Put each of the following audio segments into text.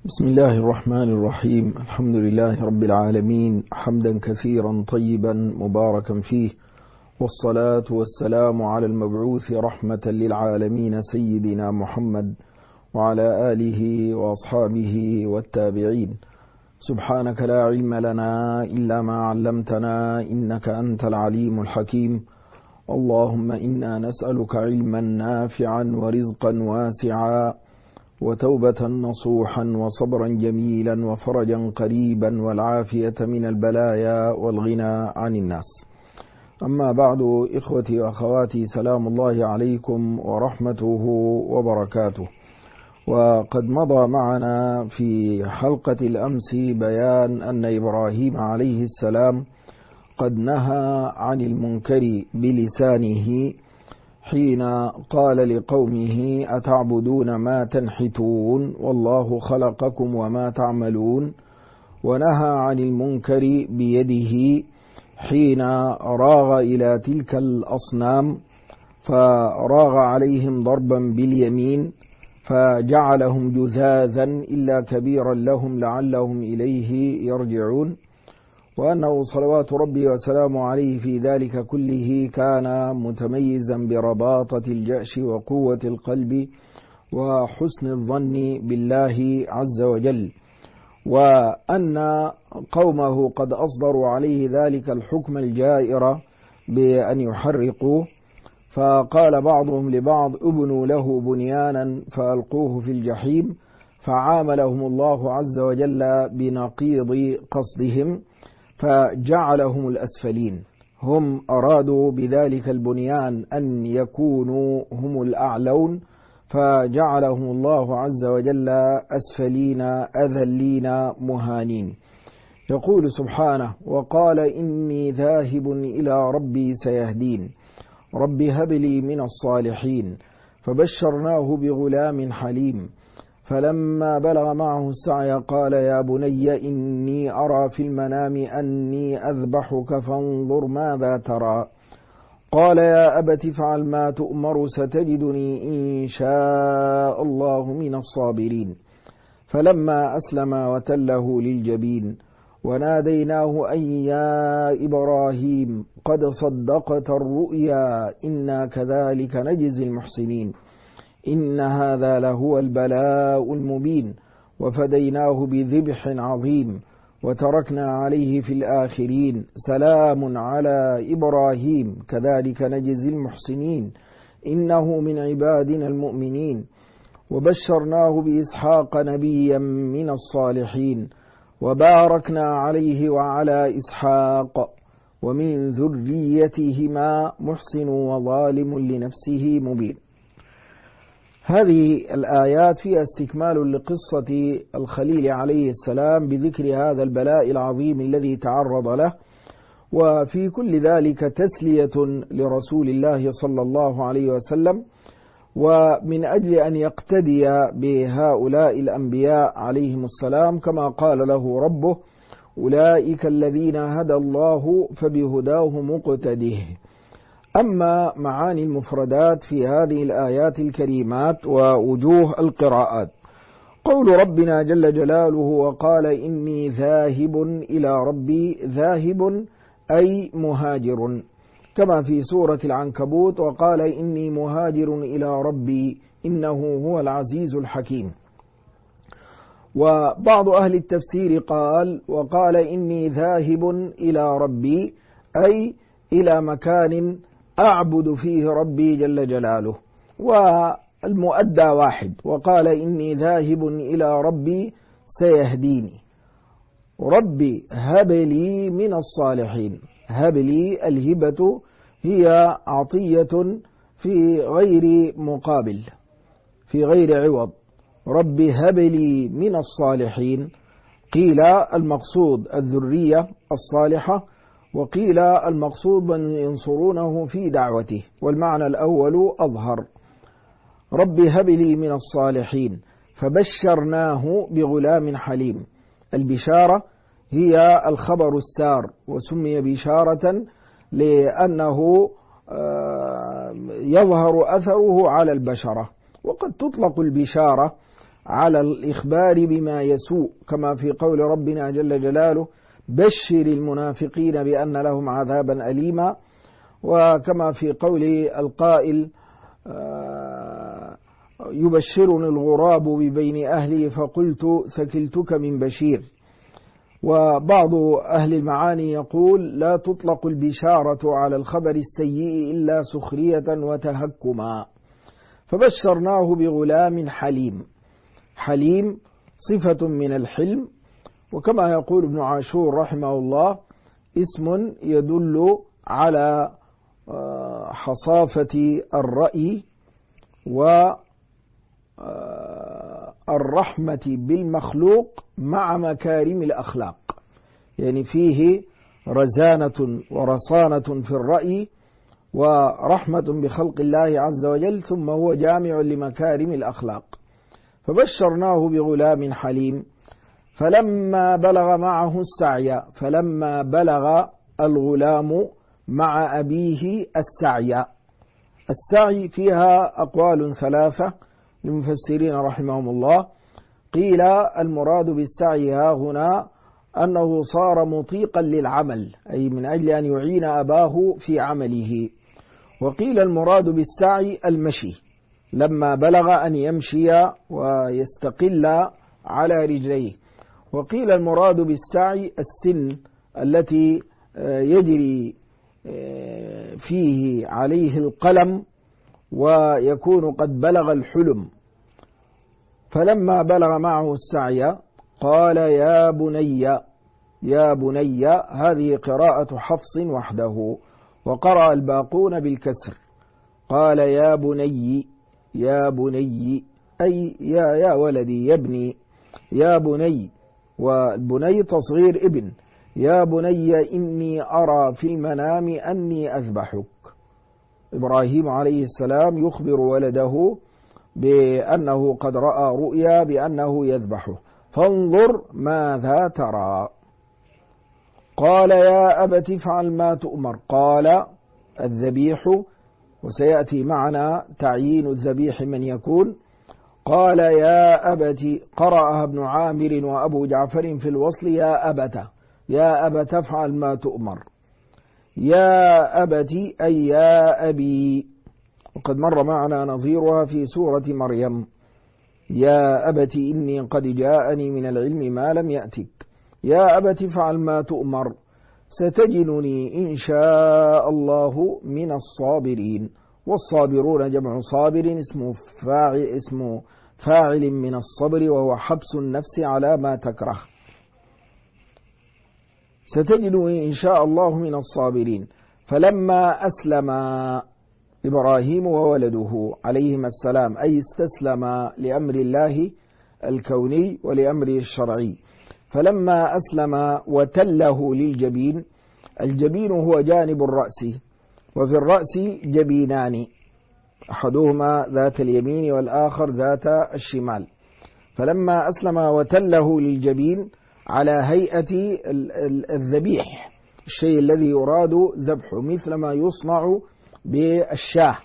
بسم الله الرحمن الرحيم. الحمد لله رب العالمين، حمدا كثيرا طيبا مباركا فيه، والصلاة والسلام على المبعوث رحمة للعالمين سيدنا محمد وعلى آله وأصحابه والتابعين. سبحانك لا علم لنا إلا ما علمتنا إنك أنت العليم الحكيم. اللهم إنا نسألك علما نافعا ورزقا واسعا وتوبة نصوحا وصبرا جميلا وفرجا قريبا والعافية من البلايا والغنى عن الناس. أما بعد، إخوتي وأخواتي، سلام الله عليكم ورحمته وبركاته. وقد مضى معنا في حلقة الأمس بيان أن إبراهيم عليه السلام قد نهى عن المنكر بلسانه حين قال لقومه: أتعبدون ما تنحتون والله خلقكم وما تعملون. ونهى عن المنكر بيده حين راغ إلى تلك الأصنام فراغ عليهم ضربا باليمين فجعلهم جذاذا إلا كبيرا لهم لعلهم إليه يرجعون. وأنه صلوات ربي وسلامه عليه في ذلك كله كان متميزا برباطة الجأش وقوة القلب وحسن الظن بالله عز وجل، وأن قومه قد أصدروا عليه ذلك الحكم الجائر بأن يحرقوا، فقال بعضهم لبعض: ابنوا له بنيانا فألقوه في الجحيم، فعاملهم الله عز وجل بنقيض قصدهم فجعلهم الأسفلين. هم أرادوا بذلك البنيان أن يكونوا هم الأعلون، فجعلهم الله عز وجل أسفلين أذلين مهانين. يقول سبحانه: وقال إني ذاهب إلى ربي سيهدين، رب هب لي من الصالحين. فبشرناه بغلام حليم، فلما بلغ معه السعي قال: يا بني إني أرى في المنام أني أذبحك فانظر ماذا ترى. قال: يا أبت افعل ما تؤمر ستجدني إن شاء الله من الصابرين. فلما أسلم وتله للجبين وناديناه أن يا إبراهيم قد صدقت الرؤيا إنا كذلك نجزي المحسنين إن هذا لهو البلاء المبين. وفديناه بذبح عظيم وتركنا عليه في الآخرين سلام على إبراهيم كذلك نجزي المحسنين إنه من عبادنا المؤمنين. وبشرناه بإسحاق نبيا من الصالحين وباركنا عليه وعلى إسحاق ومن ذريتهما محسن وظالم لنفسه مبين. هذه الآيات فيها استكمال لقصة الخليل عليه السلام بذكر هذا البلاء العظيم الذي تعرض له، وفي كل ذلك تسلية لرسول الله صلى الله عليه وسلم، ومن أجل أن يقتدي بهؤلاء الأنبياء عليهم السلام كما قال له ربه: أولئك الذين هدى الله فبهداه مقتده. أما معاني المفردات في هذه الآيات الكريمات ووجوه القراءات: قول ربنا جل جلاله: وقال إني ذاهب إلى ربي. ذاهب أي مهاجر، كما في سورة العنكبوت: وقال إني مهاجر إلى ربي إنه هو العزيز الحكيم. وبعض أهل التفسير قال: وقال إني ذاهب إلى ربي أي إلى مكان أعبد فيه ربي جل جلاله، والمؤدى واحد. وقال إني ذاهب إلى ربي سيهديني، ربي هب لي من الصالحين. هب لي، الهبة هي عطية في غير مقابل، في غير عوض. ربي هب لي من الصالحين، قيل المقصود الذرية الصالحة، وقيل المقصود من ينصرونه في دعوته، والمعنى الأول أظهر. رب هب لي من الصالحين. فبشرناه بغلام حليم. البشارة هي الخبر السار، وسمي بشارة لأنه يظهر أثره على البشرة. وقد تطلق البشارة على الإخبار بما يسوء، كما في قول ربنا جل جلاله: بشر المنافقين بأن لهم عذابا أليما، وكما في قول القائل: يبشرني الغراب ببين أهلي فقلت ثكلتك من بشير. وبعض أهل المعاني يقول: لا تطلق البشارة على الخبر السيء إلا سخرية وتهكما. فبشرناه بغلام حليم. حليم صفة من الحلم، وكما يقول ابن عاشور رحمه الله: اسم يدل على حصافة الرأي والرحمة بالمخلوق مع مكارم الأخلاق، يعني فيه رزانة ورصانة في الرأي ورحمة بخلق الله عز وجل، ثم هو جامع لمكارم الأخلاق. فبشرناه بغلام حليم فلما بلغ معه السعي، فلما بلغ الغلام مع أبيه السعي فيها أقوال ثلاثة للمفسرين رحمهم الله. قيل: المراد بالسعي ها هنا أنه صار مطيقا للعمل، أي من أجل أن يعين أباه في عمله. وقيل: المراد بالسعي المشي، لما بلغ أن يمشي ويستقل على رجليه. وقيل: المراد بالسعي السن التي يجري فيه عليه القلم ويكون قد بلغ الحلم. فلما بلغ معه السعي قال: يا بني. يا بني هذه قراءة حفص وحده، وقرأ الباقون بالكسر. قال: يا بني. يا بني أي يا ولدي، يبني، يا بني، والبني تصغير ابن. يا بني إني أرى في المنام أني أذبحك. إبراهيم عليه السلام يخبر ولده بأنه قد رأى رؤيا بأنه يذبحه، فانظر ماذا ترى. قال: يا أبت افعل ما تؤمر. قال الذبيح، وسيأتي معنا تعيين الذبيح من يكون. قال: يا أبت، قرأها ابن عامر وأبو جعفر في الوصل: يا أبت، يا أبت افعل ما تؤمر. يا أبت أي يا أبي، وقد مر معنا نظيرها في سورة مريم: يا أبت إني قد جاءني من العلم ما لم يأتك. يا أبت افعل ما تؤمر ستجدني إن شاء الله من الصابرين. والصابرون جمع صابر، اسم فاعل من الصبر، وهو حبس النفس على ما تكره. ستجدني إن شاء الله من الصابرين. فلما أسلم إبراهيم وولده عليهما السلام، أي استسلم لأمر الله الكوني ولأمره الشرعي، فلما أسلم وتله للجبين. الجبين هو جانب الرأس، وفي الرأس جبينان، أحدهما ذات اليمين والآخر ذات الشمال. فلما أسلم وتله للجبين على هيئة الذبيح، الشيء الذي يراد ذبحه، مثل ما يصنع بالشاه.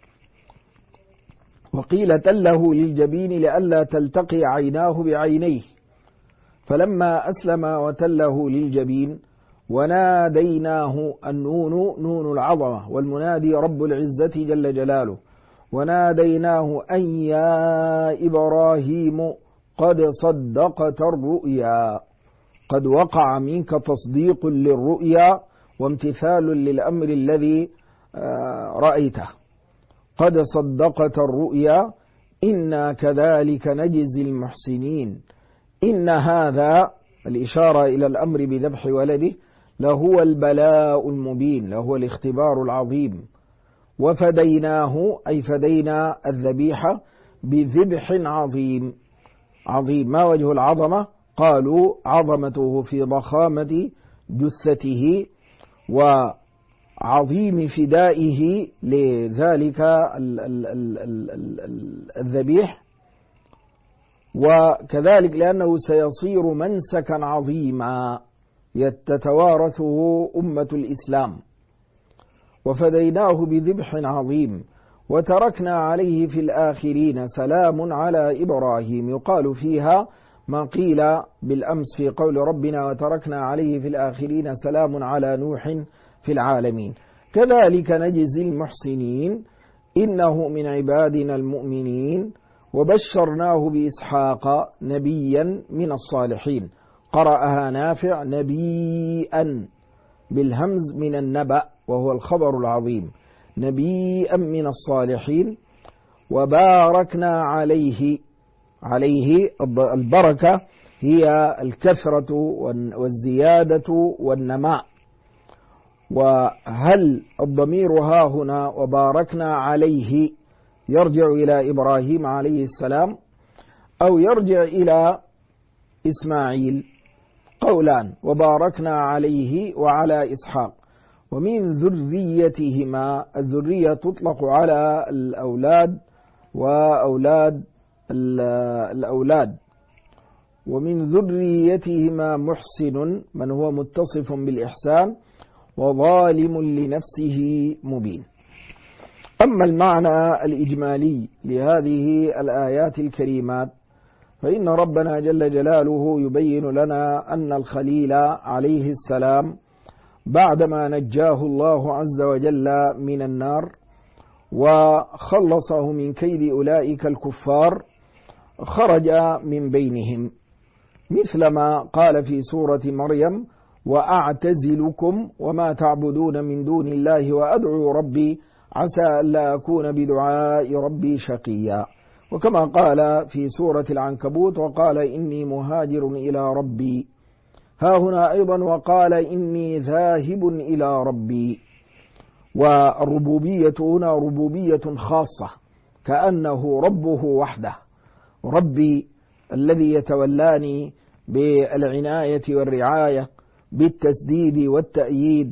وقيل تله للجبين لئلا تلتقي عيناه بعينيه. فلما أسلم وتله للجبين وناديناه، النون نون العظمة، والمنادي رب العزة جل جلاله. وناديناه أن يا إبراهيم قد صدقت الرؤيا، قد وقع منك تصديق للرؤيا وامتثال للأمر الذي رأيته. قد صدقت الرؤيا إنا كذلك نجزي المحسنين. إن هذا الإشارة إلى الأمر بذبح ولده لهو البلاء المبين، لهو الاختبار العظيم. وفديناه أي فدينا الذبيحة بذبح عظيم. عظيم، ما وجه العظمة؟ قالوا عظمته في ضخامة جثته وعظيم فدائه لذلك الذبيح، وكذلك لأنه سيصير منسكا عظيما تتوارثه أمة الإسلام. وفديناه بذبح عظيم وتركنا عليه في الآخرين سلام على إبراهيم، يقال فيها ما قيل بالأمس في قول ربنا وتركنا عليه في الآخرين سلام على نوح في العالمين. كذلك نجزي المحسنين إنه من عبادنا المؤمنين وبشرناه بإسحاق نبيا من الصالحين. قرأها نافع نبيا بالهمز من النبأ وهو الخبر العظيم، نبيا من الصالحين. وباركنا عليه، البركة هي الكثرة والزيادة والنماء. وهل الضمير ها هنا وباركنا عليه يرجع إلى إبراهيم عليه السلام أو يرجع إلى إسماعيل؟ قولان، وباركنا عليه وعلى إسحاق. ومن ذريتهما، الذرية تطلق على الأولاد وأولاد الأولاد. ومن ذريتهما محسن من هو متصف بالإحسان وظالم لنفسه مبين. أما المعنى الإجمالي لهذه الآيات الكريمات فإن ربنا جل جلاله يبين لنا أن الخليل عليه السلام بعدما نجاه الله عز وجل من النار وخلصه من كيد أولئك الكفار خرج من بينهم، مثلما قال في سورة مريم وأعتزلكم وما تعبدون من دون الله وأدعو ربي عسى ألا أكون بدعاء ربي شقيا. وكما قال في سورة العنكبوت وقال إني مهاجر إلى ربي، ها هنا أيضا وقال إني ذاهب إلى ربي. والربوبية هنا ربوبية خاصة كأنه ربه وحده، ربي الذي يتولاني بالعناية والرعاية بالتسديد والتأييد،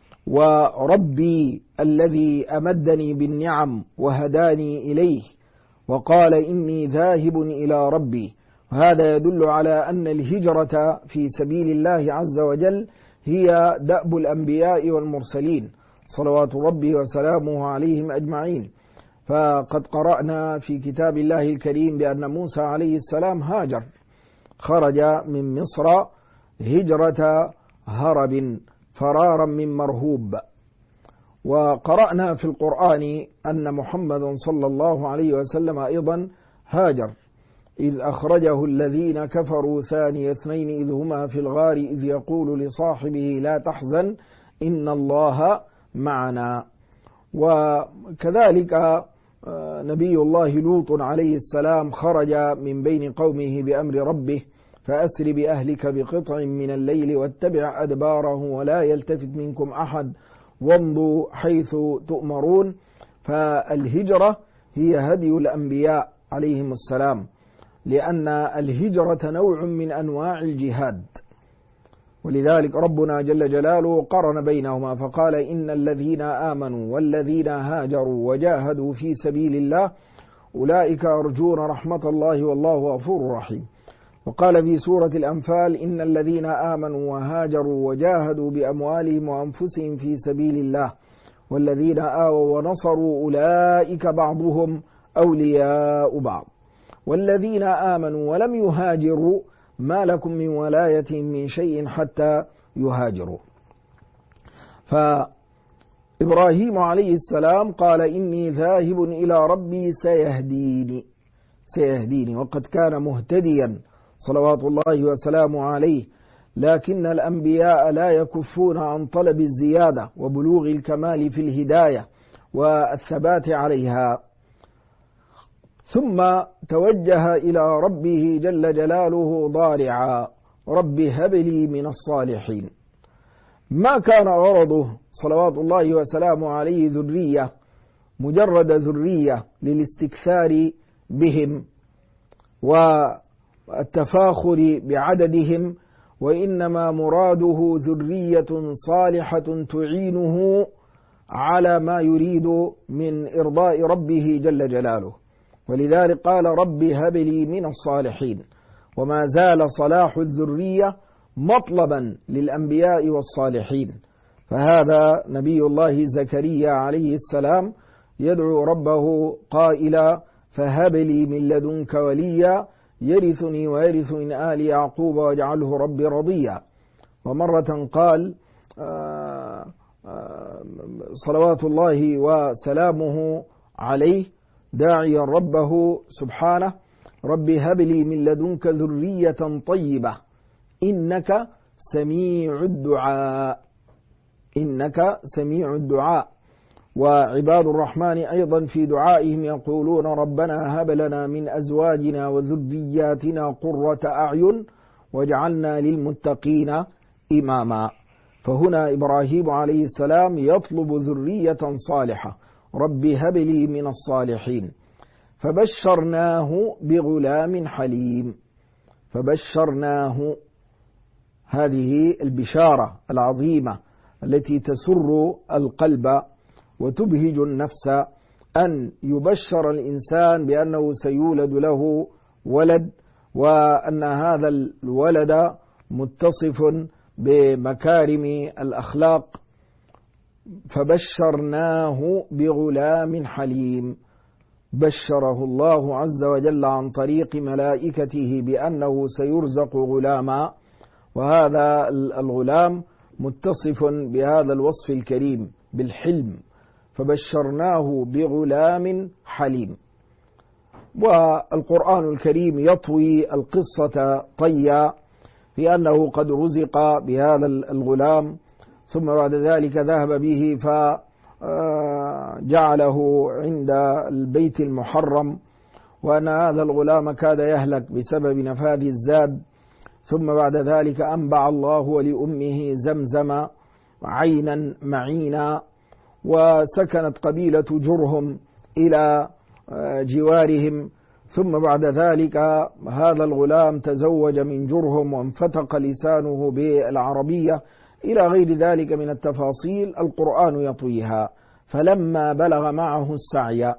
وربي الذي أمدني بالنعم وهداني إليه، وقال إني ذاهب إلى ربي. وهذا يدل على أن الهجرة في سبيل الله عز وجل هي دأب الأنبياء والمرسلين صلوات ربي وسلامه عليهم أجمعين. فقد قرأنا في كتاب الله الكريم بأن موسى عليه السلام هاجر، خرج من مصر هجرة هرب فرارا من مرهوب. وقرأنا في القرآن أن محمد صلى الله عليه وسلم أيضا هاجر، إذ أخرجه الذين كفروا ثاني اثنين إذ هما في الغار إذ يقول لصاحبه لا تحزن إن الله معنا. وكذلك نبي الله لوط عليه السلام خرج من بين قومه بأمر ربه فأسر بأهلك بقطع من الليل واتبع أدباره ولا يلتفت منكم أحد وامضوا حيث تؤمرون. فالهجرة هي هدي الأنبياء عليهم السلام، لأن الهجرة نوع من أنواع الجهاد، ولذلك ربنا جل جلاله قرن بينهما فقال إن الذين آمنوا والذين هاجروا وجاهدوا في سبيل الله أولئك يرجون رحمة الله والله غفور رحيم. وقال في سورة الأنفال إن الذين آمنوا وهاجروا وجاهدوا بأموالهم وأنفسهم في سبيل الله والذين آووا ونصروا أولئك بعضهم أولياء بعض والذين آمنوا ولم يهاجروا ما لكم من ولاية من شيء حتى يهاجروا. فإبراهيم عليه السلام قال إني ذاهب إلى ربي سيهديني، وقد كان مهتديا صلوات الله وسلامه عليه، لكن الأنبياء لا يكفون عن طلب الزيادة وبلوغ الكمال في الهداية والثبات عليها. ثم توجه إلى ربه جل جلاله ضارعا رب هب لي من الصالحين. ما كان غرضه صلوات الله وسلامه عليه ذرية، مجرد ذرية للاستكثار بهم والتفاخر بعددهم، وإنما مراده ذرية صالحة تعينه على ما يريد من إرضاء ربه جل جلاله. ولذلك قال رب هب لي من الصالحين. وما زال صلاح الذرية مطلبا للأنبياء والصالحين. فهذا نبي الله زكريا عليه السلام يدعو ربه قائلا فهب لي من لدنك وليا يرثني ويرث من آل يعقوب واجعله ربي رضيا. ومرة قال صلوات الله وسلامه عليه داعيا ربه سبحانه رب هب لي من لدنك ذرية طيبة إنك سميع الدعاء، إنك سميع الدعاء. وعباد الرحمن أيضا في دعائهم يقولون ربنا هب لنا من أزواجنا وذرياتنا قرة أعين واجعلنا للمتقين إماما. فهنا إبراهيم عليه السلام يطلب ذرية صالحة، رب هب لي من الصالحين. فبشرناه بغلام حليم، فبشرناه، هذه البشارة العظيمة التي تسر القلب وتبهج النفس، أن يبشر الإنسان بأنه سيولد له ولد، وأن هذا الولد متصف بمكارم الأخلاق. فبشرناه بغلام حليم، بشره الله عز وجل عن طريق ملائكته بأنه سيرزق غلاما، وهذا الغلام متصف بهذا الوصف الكريم بالحلم، فبشرناه بغلام حليم. والقرآن الكريم يطوي القصة طيا في أنه قد رزق بهذا الغلام، ثم بعد ذلك ذهب به فجعله عند البيت المحرم، وأن هذا الغلام كاد يهلك بسبب نفاذ الزاد. ثم بعد ذلك أنبع الله ولأمه زمزم عينا معينا، وسكنت قبيلة جرهم إلى جوارهم. ثم بعد ذلك هذا الغلام تزوج من جرهم وانفتق لسانه بالعربية إلى غير ذلك من التفاصيل القرآن يطويها. فلما بلغ معه السعي،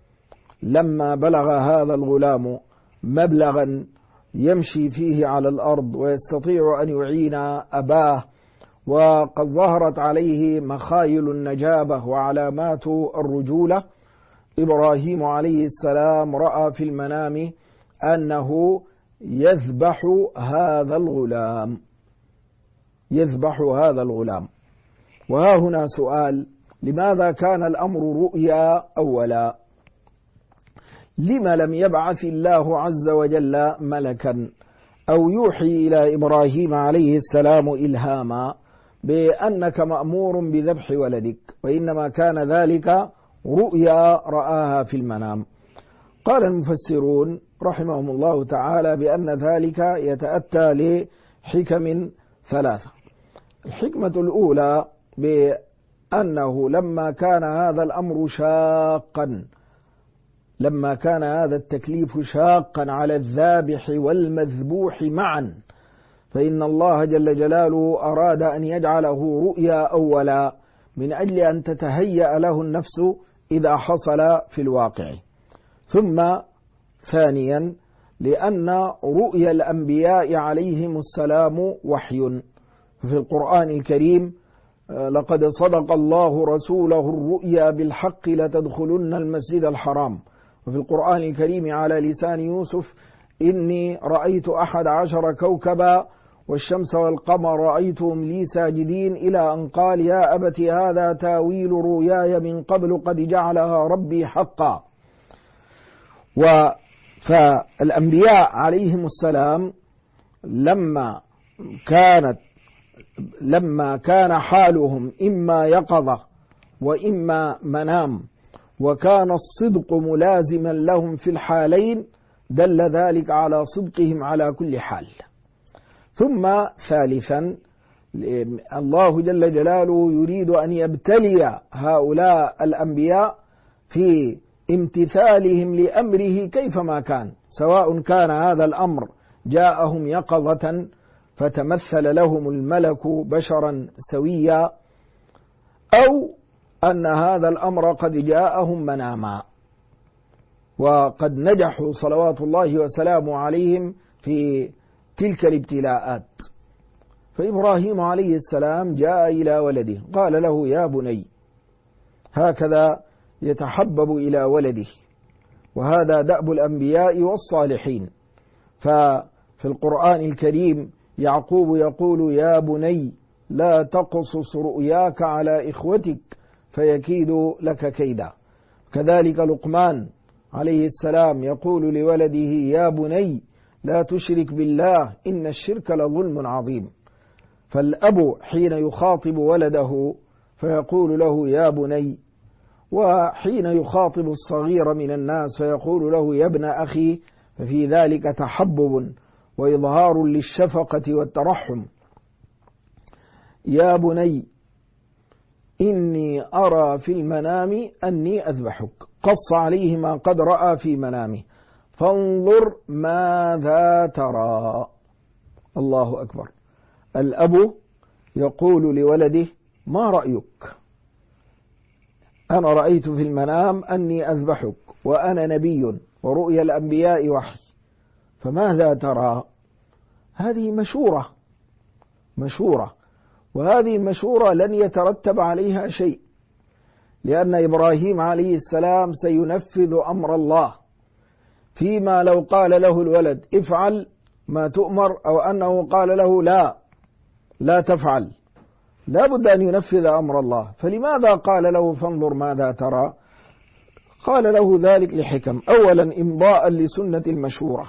لما بلغ هذا الغلام مبلغا يمشي فيه على الأرض ويستطيع أن يعين أباه، وقد ظهرت عليه مخايل النجابة وعلامات الرجولة، إبراهيم عليه السلام رأى في المنام أنه يذبح هذا الغلام، يذبح هذا الغلام. وها هنا سؤال: لماذا كان الأمر رؤيا أولا؟ لما لم يبعث الله عز وجل ملكا أو يوحي إلى إبراهيم عليه السلام إلهاما بأنك مأمور بذبح ولدك، وإنما كان ذلك رؤيا رآها في المنام؟ قال المفسرون رحمهم الله تعالى بأن ذلك يتأتى لحكم ثلاثة. الحكمة الأولى بأنه لما كان هذا الأمر شاقا، لما كان هذا التكليف شاقا على الذابح والمذبوح معا، فإن الله جل جلاله أراد أن يجعله رؤيا أولا من أجل أن تتهيأ له النفس إذا حصل في الواقع. ثم ثانيا لأن رؤيا الأنبياء عليهم السلام وحي. في القرآن الكريم: لقد صدق الله رسوله الرؤيا بالحق لتدخلن المسجد الحرام. وفي القرآن الكريم على لسان يوسف: إني رأيت 11 كوكبا والشمس والقمر رأيتهم لي ساجدين، إلى أن قال: يا أبت هذا تاويل رؤياي من قبل قد جعلها ربي حقا. فالأنبياء عليهم السلام لما كان حالهم إما يقظة وإما منام، وكان الصدق ملازما لهم في الحالين، دل ذلك على صدقهم على كل حال. ثم ثالثا الله جل جلاله يريد أن يبتلي هؤلاء الأنبياء في امتثالهم لأمره كيفما كان، سواء كان هذا الأمر جاءهم يقظة فتمثل لهم الملك بشرا سويا، أو أن هذا الأمر قد جاءهم مناما. وقد نجحوا صلوات الله وسلامه عليهم في تلك الابتلاءات. فإبراهيم عليه السلام جاء إلى ولده قال له: يا بني، هكذا يتحبب إلى ولده، وهذا دأب الأنبياء والصالحين. ففي القرآن الكريم يعقوب يقول: يا بني لا تقصص رؤياك على إخوتك فيكيدوا لك كيدا. كذلك لقمان عليه السلام يقول لولده: يا بني لا تشرك بالله إن الشرك لظلم عظيم. فالأب حين يخاطب ولده فيقول له: يا بني، وحين يخاطب الصغير من الناس فيقول له: يا ابن أخي، ففي ذلك تحبب وإظهار للشفقة والترحم. يا بني إني أرى في المنام أني أذبحك، قص عليه ما قد رأى في منامه، فانظر ماذا ترى. الله أكبر. الأب يقول لولده: ما رأيك؟ أنا رأيت في المنام أني أذبحك، وأنا نبي ورؤيا الأنبياء وحي، فماذا ترى؟ هذه مشورة، وهذه المشورة لن يترتب عليها شيء، لأن إبراهيم عليه السلام سينفذ أمر الله. فيما لو قال له الولد: افعل ما تؤمر، أو أنه قال له: لا تفعل، لا بد أن ينفذ أمر الله. فلماذا قال له: فانظر ماذا ترى؟ قال له ذلك لحكم: أولا إمضاء لسنة المشورة،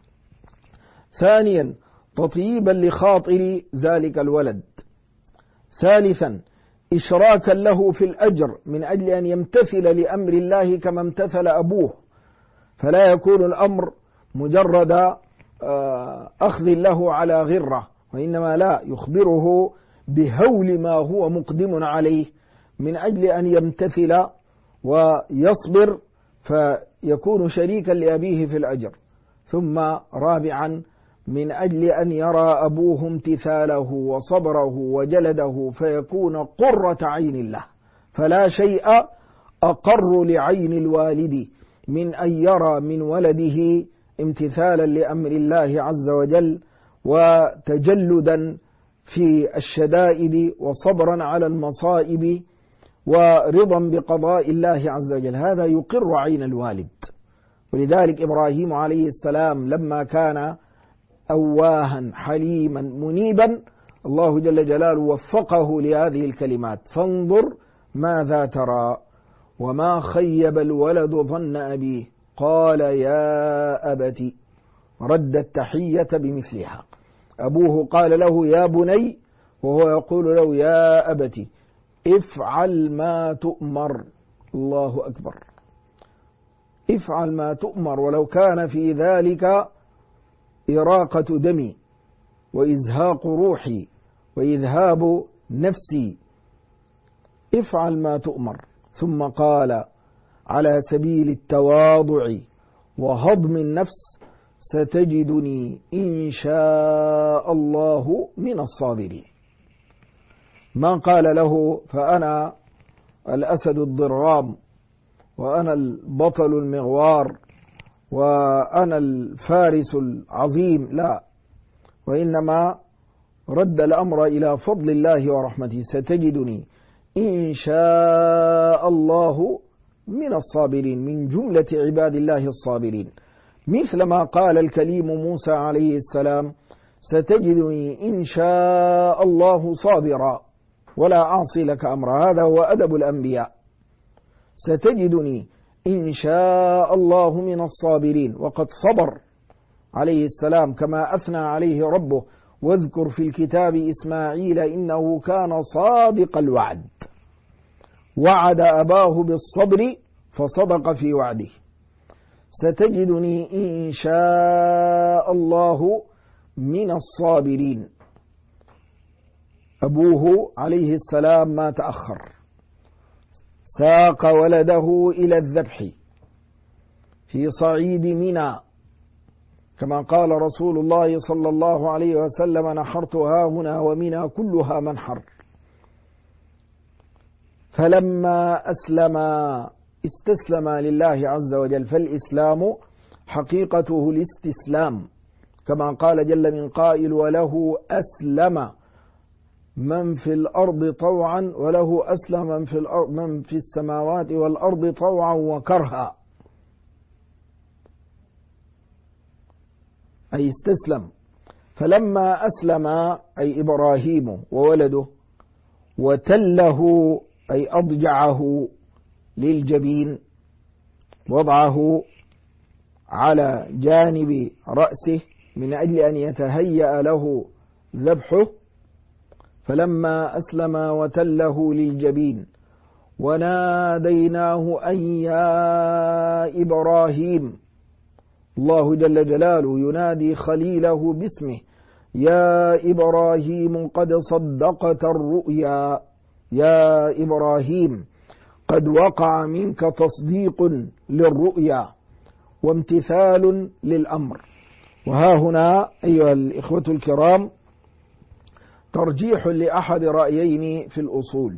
ثانيا تطييبا لخاطر ذلك الولد، ثالثا إشراكا له في الأجر من أجل أن يمتثل لأمر الله كما امتثل أبوه، فلا يكون الأمر مجرد أخذ له على غرة، وإنما لا، يخبره بهول ما هو مقدم عليه من أجل أن يمتثل ويصبر فيكون شريكا لأبيه في الأجر. ثم رابعا من أجل أن يرى أبوه امتثاله وصبره وجلده فيكون قرة عين له، فلا شيء أقر لعين الوالد من أن يرى من ولده امتثالا لأمر الله عز وجل وتجلدا في الشدائد وصبرا على المصائب ورضا بقضاء الله عز وجل. هذا يقر عين الوالد. ولذلك إبراهيم عليه السلام لما كان أواها حليما منيبا، الله جل جلاله وفقه لهذه الكلمات: فانظر ماذا ترى. وما خيب الولد ظن أبيه قال: يا أبت، رد التحية بمثلها. أبوه قال له: يا بني، وهو يقول له: يا أبت افعل ما تؤمر. الله أكبر. افعل ما تؤمر، ولو كان في ذلك إراقة دمي وإزهاق روحي وإذهاب نفسي. افعل ما تؤمر. ثم قال على سبيل التواضع وهضم النفس: ستجدني إن شاء الله من الصابرين. ما قال له: فأنا الأسد الضرغام، وأنا البطل المغوار، وأنا الفارس العظيم، لا، وإنما رد الأمر إلى فضل الله ورحمته: ستجدني إن شاء الله من الصابرين، من جملة عباد الله الصابرين. مثل ما قال الكليم موسى عليه السلام: ستجدني إن شاء الله صابرا ولا أعصي لك أمرا. هذا هو أدب الأنبياء: ستجدني إن شاء الله من الصابرين. وقد صبر عليه السلام كما أثنى عليه ربه: واذكر في الكتاب إسماعيل إنه كان صادق الوعد، وعد أباه بالصبر فصدق في وعده. ستجدني إن شاء الله من الصابرين. أبوه عليه السلام ما تأخر، ساق ولده إلى الذبح في صعيد منى، كما قال رسول الله صلى الله عليه وسلم: نحرت هاهنا ومنى كلها منحر. فلما استسلم لله عز وجل، فالإسلام حقيقته الاستسلام، كما قال جل من قائل: وله أسلم من في الأرض طوعا وله أسلم من في السماوات والأرض طوعا وكرها، أي استسلم. فلما أسلم أي إبراهيم وولده وتله أي أضجعه للجبين، وضعه على جانب رأسه من أجل أن يتهيأ له ذبحه. فلما أسلم وتله للجبين وناديناه أن يا إبراهيم، الله جل جلاله ينادي خليله باسمه: يا إبراهيم قد صدقت الرؤيا، يا إبراهيم قد وقع منك تصديق للرؤيا وامتثال للأمر. وها هنا أيها الإخوة الكرام ترجيح لأحد رأيين في الأصول،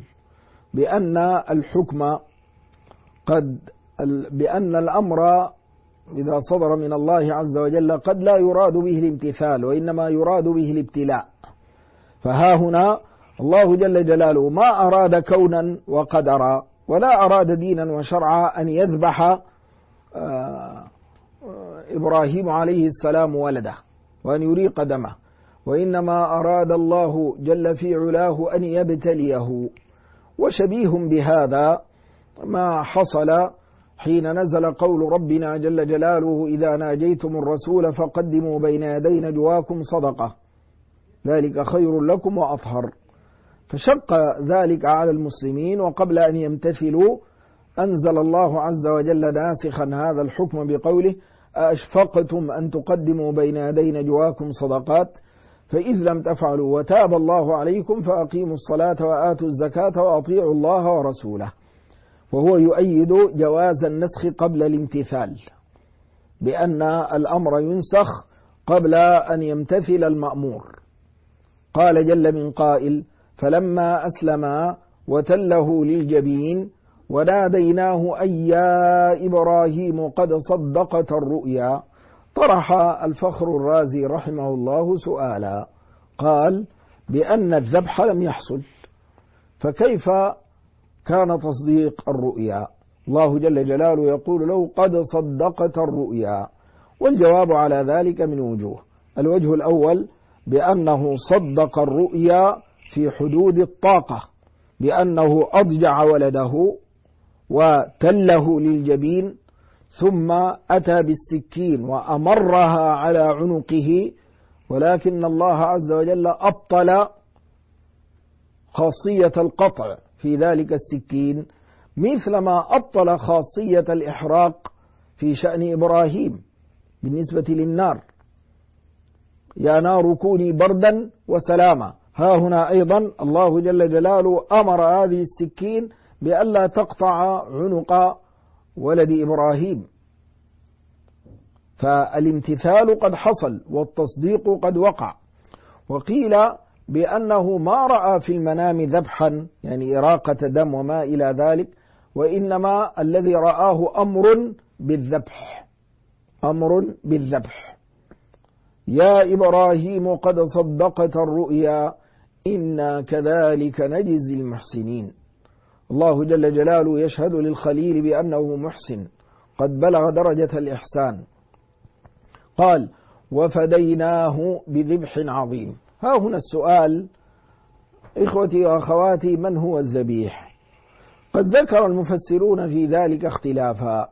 بأن الأمر إذا صدر من الله عز وجل قد لا يراد به الامتثال وإنما يراد به الابتلاء. فها هنا الله جل جلاله ما أراد كونا وقدرا ولا أراد دينا وشرعا أن يذبح إبراهيم عليه السلام ولده وأن يريق دمه، وإنما أراد الله جل في علاه أن يبتليه. وشبيه بهذا ما حصل حين نزل قول ربنا جل جلاله: إذا ناجيتم الرسول فقدموا بين يدي نجواكم صدقة ذلك خير لكم وأطهر. فشق ذلك على المسلمين، وقبل أن يمتثلوا أنزل الله عز وجل ناسخا هذا الحكم بقوله: أشفقتم أن تقدموا بين يدي نجواكم صدقات فإذ لم تفعلوا وتاب الله عليكم فأقيموا الصلاة وآتوا الزكاة وأطيعوا الله ورسوله. وهو يؤيد جواز النسخ قبل الامتثال، بأن الأمر ينسخ قبل أن يمتثل المأمور. قال جل من قائل: فلما أسلما وتله للجبين وناديناه أن يا إبراهيم قد صدقت الرؤيا. طرح الفخر الرازي رحمه الله سؤالا، قال: بأن الذبح لم يحصل، فكيف كان تصديق الرؤيا؟ الله جل جلاله يقول له: قد صدقت الرؤيا. والجواب على ذلك من وجوه: الوجه الأول بأنه صدق الرؤيا في حدود الطاقة، بأنه أضجع ولده وتله للجبين ثم أتى بالسكين وأمرها على عنقه، ولكن الله عز وجل أبطل خاصية القطع في ذلك السكين، مثلما أبطل خاصية الإحراق في شأن إبراهيم بالنسبة للنار: يا نار كوني بردا وسلاما. ها هنا أيضا الله جل جلاله أمر هذه السكين بألا تقطع عنق ولد إبراهيم. فالامتثال قد حصل والتصديق قد وقع. وقيل بأنه ما رأى في المنام ذبحا، يعني إراقة دم وما إلى ذلك، وإنما الذي رآه أمر بالذبح، أمر بالذبح. يا إبراهيم قد صدقت الرؤيا إنا كذلك نجزي المحسنين. الله جل جلاله يشهد للخليل بأنه محسن قد بلغ درجة الإحسان. قال: وفديناه بذبح عظيم. ها هنا السؤال إخوتي وأخواتي: من هو الذبيح؟ قد ذكر المفسرون في ذلك اختلافا،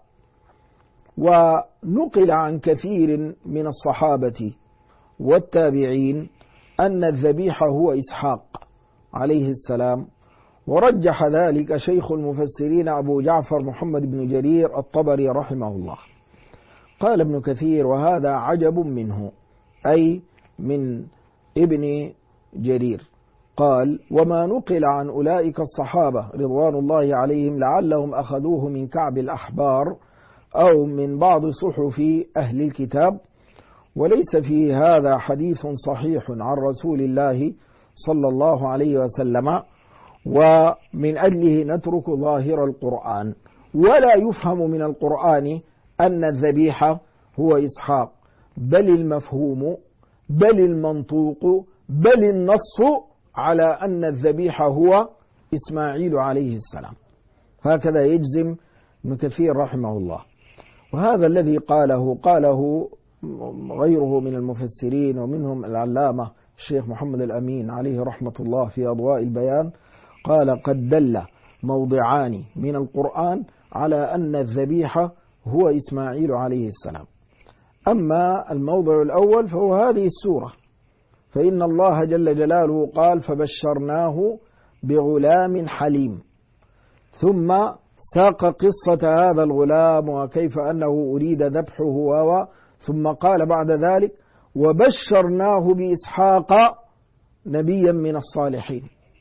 ونقل عن كثير من الصحابة والتابعين أن الذبيح هو إسحاق عليه السلام، ورجح ذلك شيخ المفسرين أبو جعفر محمد بن جرير الطبري رحمه الله. قال ابن كثير: وهذا عجب منه، أي من ابن جرير. قال: وما نقل عن أولئك الصحابة رضوان الله عليهم لعلهم أخذوه من كعب الأحبار أو من بعض صحف أهل الكتاب، وليس في هذا حديث صحيح عن رسول الله صلى الله عليه وسلم، ومن أجله نترك ظاهر القرآن. ولا يفهم من القرآن أن الذبيح هو إسحاق، بل المفهوم بل المنطوق بل النص على أن الذبيح هو إسماعيل عليه السلام. هكذا يجزم ابن كثير رحمه الله. وهذا الذي قاله غيره من المفسرين، ومنهم العلامة الشيخ محمد الأمين عليه رحمة الله في أضواء البيان، قال: قد دل موضعان من القرآن على أن الذبيح هو إسماعيل عليه السلام. أما الموضع الأول فهو هذه السورة، فإن الله جل جلاله قال: فبشرناه بغلام حليم، ثم ساق قصة هذا الغلام وكيف أنه أريد ذبحه، ثم قال بعد ذلك: وبشرناه بإسحاق نبيا من الصالحين.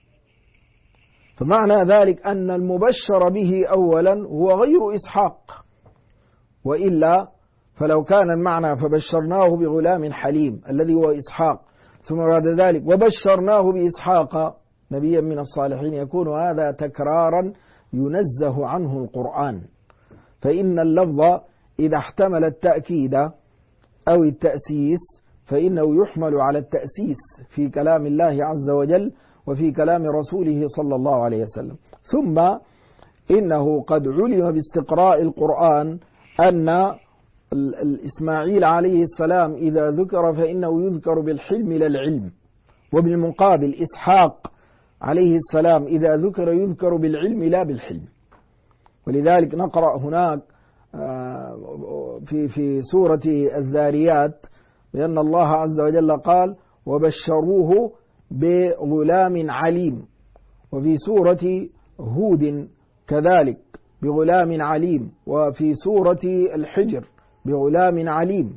فمعنى ذلك أن المبشر به أولا هو غير إسحاق، وإلا فلو كان المعنى فبشرناه بغلام حليم الذي هو إسحاق، ثم بعد ذلك وبشرناه بإسحاق نبيا من الصالحين، يكون هذا تكرارا ينزه عنه القرآن. فإن اللفظ إذا احتمل التأكيد أو التأسيس فإنه يحمل على التأسيس في كلام الله عز وجل وفي كلام رسوله صلى الله عليه وسلم. ثم إنه قد علم باستقراء القرآن أن الإسماعيل عليه السلام إذا ذكر فإنه يذكر بالحلم لا العلم، وبالمقابل إسحاق عليه السلام إذا ذكر يذكر بالعلم لا بالحلم. ولذلك نقرأ هناك في سورة الذاريات بأن الله عز وجل قال: وبشروه بغلام عليم، وفي سورة هود كذلك بغلام عليم، وفي سورة الحجر بغلام عليم.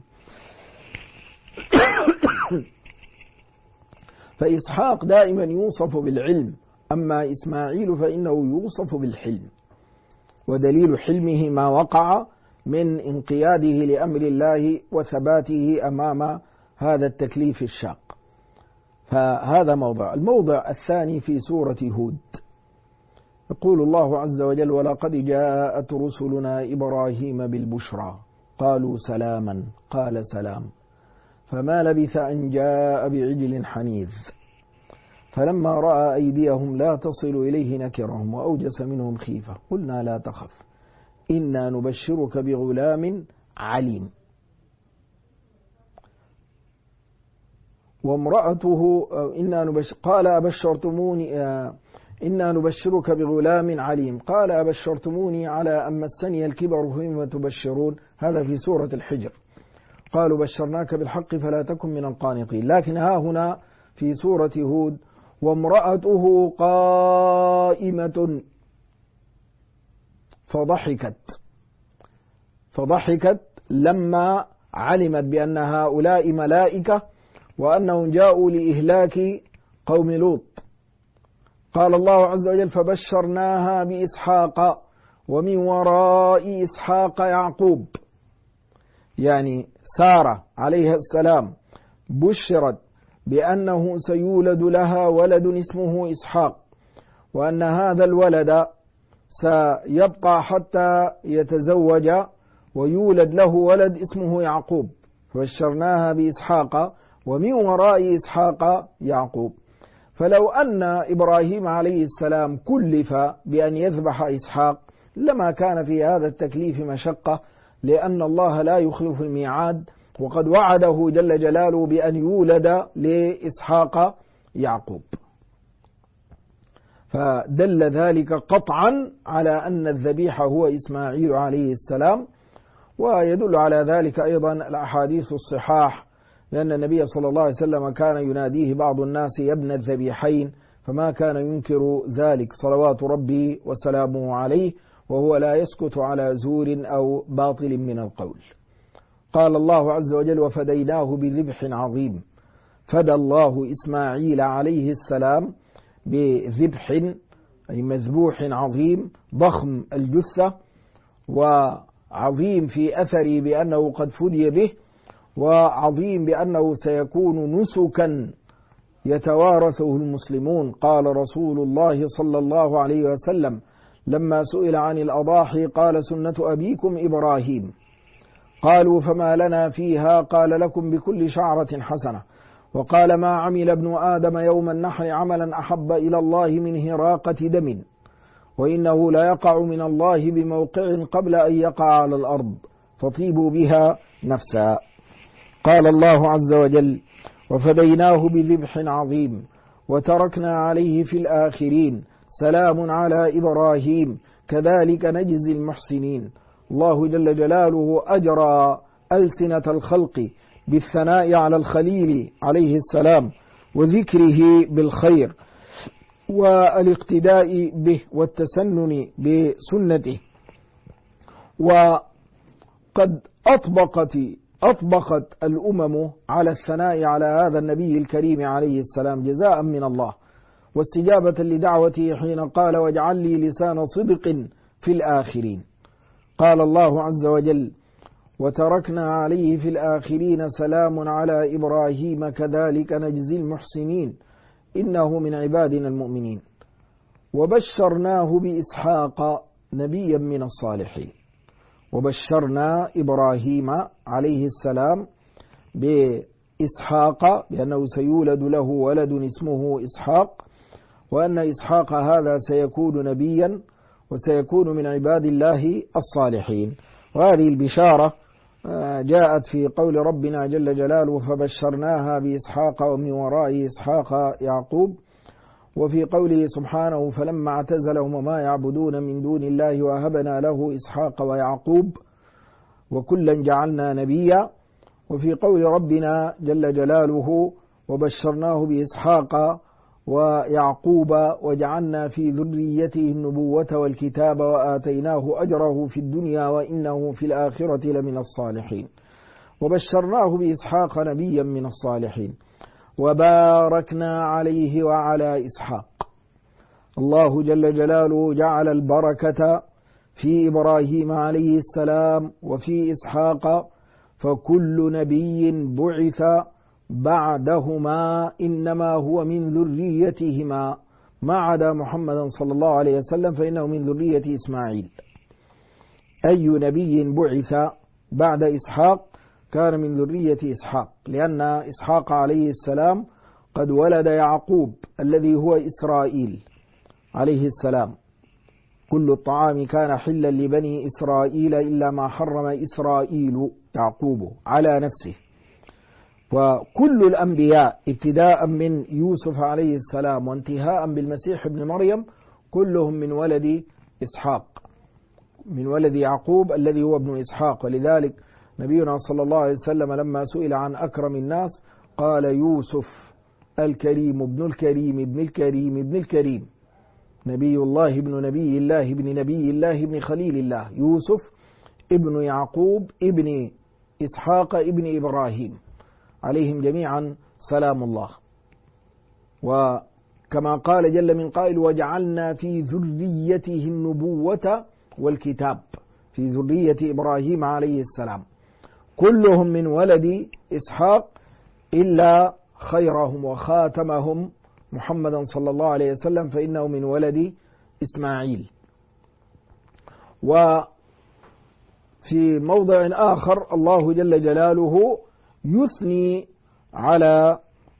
فإسحاق دائما يوصف بالعلم، أما إسماعيل فإنه يوصف بالحلم، ودليل حلمه ما وقع من انقياده لأمر الله وثباته أمام هذا التكليف الشاق. فهذا موضع. الموضع الثاني في سورة هود، يقول الله عز وجل: ولقد جاءت رسلنا إبراهيم بالبشرى قالوا سلاما قال سلام فما لبث أن جاء بعجل حنيذ فلما رأى أيديهم لا تصل إليه نكرهم وأوجس منهم خيفة قلنا لا تخف إنا نبشرك بغلام عليم وامرأته قال أبشرتموني إنا نبشرك بغلام عليم قال أبشرتموني على أن مسني الكبر فبم تبشرون. هذا في سورة الحجر. قالوا بشرناك بالحق فلا تكن من القانطين. لكن ها هنا في سورة هود: وامرأته قائمة فضحكت لما علمت بأن هؤلاء ملائكة وأنهم جاءوا لإهلاك قوم لوط. قال الله عز وجل: فبشرناها بإسحاق ومن وراء إسحاق يعقوب. يعني سارة عليه السلام بشرت بأنه سيولد لها ولد اسمه إسحاق، وأن هذا الولد سيبقى حتى يتزوج ويولد له ولد اسمه يعقوب. فبشرناها بإسحاق ومن وراء إسحاق يعقوب. فلو أن إبراهيم عليه السلام كلف بأن يذبح إسحاق لما كان في هذا التكليف مشقة، لأن الله لا يخلف الميعاد، وقد وعده جل جلاله بأن يولد لإسحاق يعقوب. فدل ذلك قطعا على أن الذبيح هو إسماعيل عليه السلام. ويدل على ذلك أيضا الأحاديث الصحاح، لأن النبي صلى الله عليه وسلم كان يناديه بعض الناس يا ابن الذبيحين، فما كان ينكر ذلك صلوات ربي وسلامه عليه، وهو لا يسكت على زور أو باطل من القول. قال الله عز وجل: وفديناه بذبح عظيم. فدى الله إسماعيل عليه السلام بذبح أي مذبوح عظيم ضخم الجثة، وعظيم في أثره بأنه قد فدي به، وعظيم بأنه سيكون نسكا يتوارثه المسلمون. قال رسول الله صلى الله عليه وسلم لما سئل عن الأضاحي قال: سنة أبيكم إبراهيم. قالوا: فما لنا فيها؟ قال: لكم بكل شعرة حسنة وقال ما عمل ابن آدم يوم النحر عملا أحب إلى الله من هراقة دم، وإنه لا يقع من الله بموقع قبل أن يقع على الأرض، فطيبوا بها نفسا. قال الله عز وجل وفديناه بذبح عظيم وتركنا عليه في الآخرين سلام على إبراهيم كذلك نجزي المحسنين. الله جل جلاله أجرى ألسنة الخلق بالثناء على الخليل عليه السلام وذكره بالخير والاقتداء به والتسنن بسنته. وقد أطبقت الأمم على الثناء على هذا النبي الكريم عليه السلام جزاء من الله واستجابة لدعوته حين قال واجعل لي لسان صدق في الآخرين. قال الله عز وجل وتركنا عليه في الآخرين سلام على إبراهيم كذلك نجزي المحسنين إنه من عبادنا المؤمنين. وبشرناه بإسحاق نبيا من الصالحين. وبشرنا إبراهيم عليه السلام بإسحاق بأنه سيولد له ولد اسمه إسحاق، وأن إسحاق هذا سيكون نبيا وسيكون من عباد الله الصالحين. وهذه البشارة جاءت في قول ربنا جل جلاله فبشرناها بإسحاق ومن وراء إسحاق يعقوب، وفي قوله سبحانه فلما اعتزلهم وما يعبدون من دون الله وهبنا له إسحاق ويعقوب وكلا جعلنا نبيا، وفي قول ربنا جل جلاله وبشرناه بإسحاق ويعقوب وجعلنا في ذريته النبوة والكتاب وآتيناه أجره في الدنيا وإنه في الآخرة لمن الصالحين. وبشرناه بإسحاق نبيا من الصالحين وباركنا عليه وعلى إسحاق. الله جل جلاله جعل البركة في إبراهيم عليه السلام وفي إسحاق، فكل نبي بعث بعدهما إنما هو من ذريتهما ما عدا محمدا صلى الله عليه وسلم فإنه من ذرية إسماعيل. أي نبي بعث بعد إسحاق كان من ذرية إسحاق، لأن إسحاق عليه السلام قد ولد يعقوب الذي هو إسرائيل عليه السلام. كل الطعام كان حلا لبني إسرائيل إلا ما حرم إسرائيل يعقوب على نفسه. وكل الأنبياء ابتداء من يوسف عليه السلام وانتهاء بالمسيح ابن مريم كلهم من ولد إسحاق، من ولد يعقوب الذي هو ابن إسحاق. ولذلك نبينا صلى الله عليه وسلم لما سئل عن أكرم الناس قال يوسف الكريم ابن الكريم ابن الكريم ابن الكريم، نبي الله ابن نبي الله ابن نبي الله ابن خليل الله، يوسف ابن يعقوب ابن إسحاق ابن إبراهيم عليهم جميعا سلام الله. وكما قال جل من قائل وجعلنا في ذريته النبوة والكتاب، في ذرية إبراهيم عليه السلام كلهم من ولد إسحاق إلا خيرهم وخاتمهم محمدا صلى الله عليه وسلم فإنه من ولد إسماعيل. وفي موضع آخر الله جل جلاله يثني على